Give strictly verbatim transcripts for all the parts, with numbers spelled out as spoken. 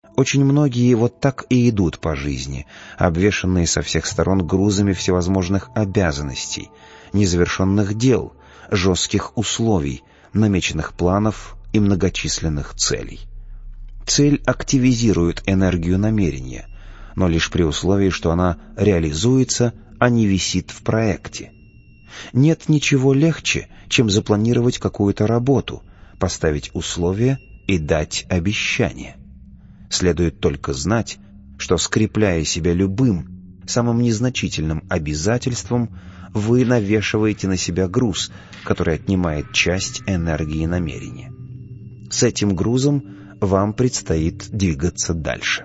Очень многие вот так и идут по жизни, обвешанные со всех сторон грузами всевозможных обязанностей, незавершенных дел, жестких условий, намеченных планов и многочисленных целей. Цель активизирует энергию намерения, но лишь при условии, что она реализуется, а не висит в проекте. Нет ничего легче, чем запланировать какую-то работу, поставить условия и дать обещание. Следует только знать, что, скрепляя себя любым, самым незначительным обязательством, вы навешиваете на себя груз, который отнимает часть энергии намерения. С этим грузом вам предстоит двигаться дальше.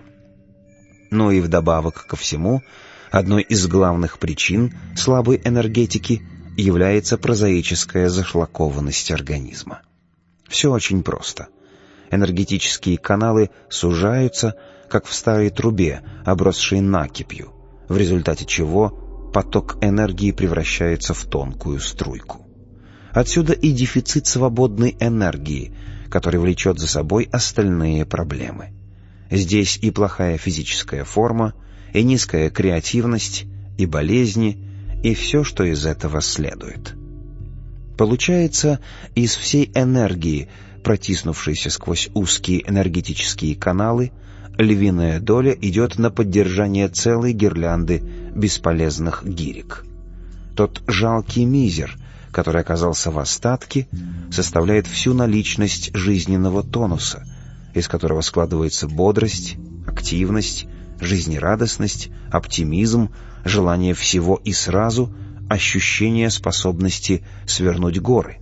Ну и вдобавок ко всему, одной из главных причин слабой энергетики является прозаическая зашлакованность организма. Все очень просто. Энергетические каналы сужаются, как в старой трубе, обросшей накипью, в результате чего поток энергии превращается в тонкую струйку. Отсюда и дефицит свободной энергии, который влечет за собой остальные проблемы. Здесь и плохая физическая форма, и низкая креативность, и болезни, и все, что из этого следует. Получается, из всей энергии, протиснувшейся сквозь узкие энергетические каналы, львиная доля идет на поддержание целой гирлянды бесполезных гирек. Тот жалкий мизер, который оказался в остатке, составляет всю наличность жизненного тонуса, из которого складывается бодрость, активность, жизнерадостность, оптимизм, желание всего и сразу, ощущение способности свернуть горы.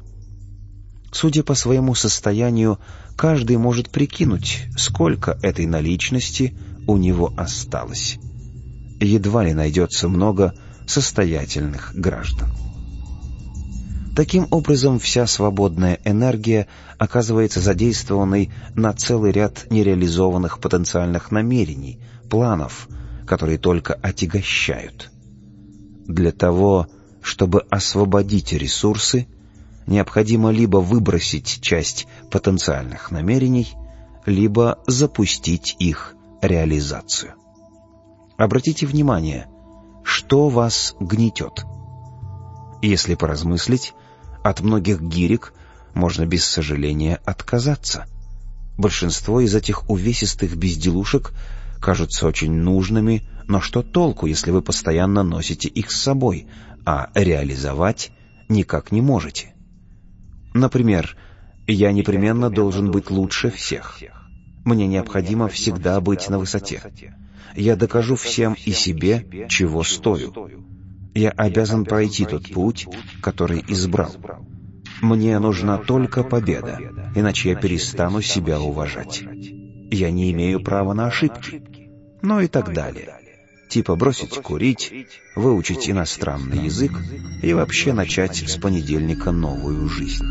Судя по своему состоянию, каждый может прикинуть, сколько этой наличности у него осталось. Едва ли найдется много состоятельных граждан. Таким образом, вся свободная энергия оказывается задействованной на целый ряд нереализованных потенциальных намерений, планов, которые только отягощают. Для того, чтобы освободить ресурсы, необходимо либо выбросить часть потенциальных намерений, либо запустить их реализацию. Обратите внимание, что вас гнетет. Если поразмыслить, от многих гирек можно без сожаления отказаться. Большинство из этих увесистых безделушек кажутся очень нужными, но что толку, если вы постоянно носите их с собой, а реализовать никак не можете? Например, я непременно должен быть лучше всех. Мне необходимо всегда быть на высоте. Я докажу всем и себе, чего стою. Я обязан пройти тот путь, который избрал. Мне нужна только победа, иначе я перестану себя уважать. Я не имею права на ошибки. Ну и так далее. Типа бросить курить, выучить иностранный язык и вообще начать с понедельника новую жизнь.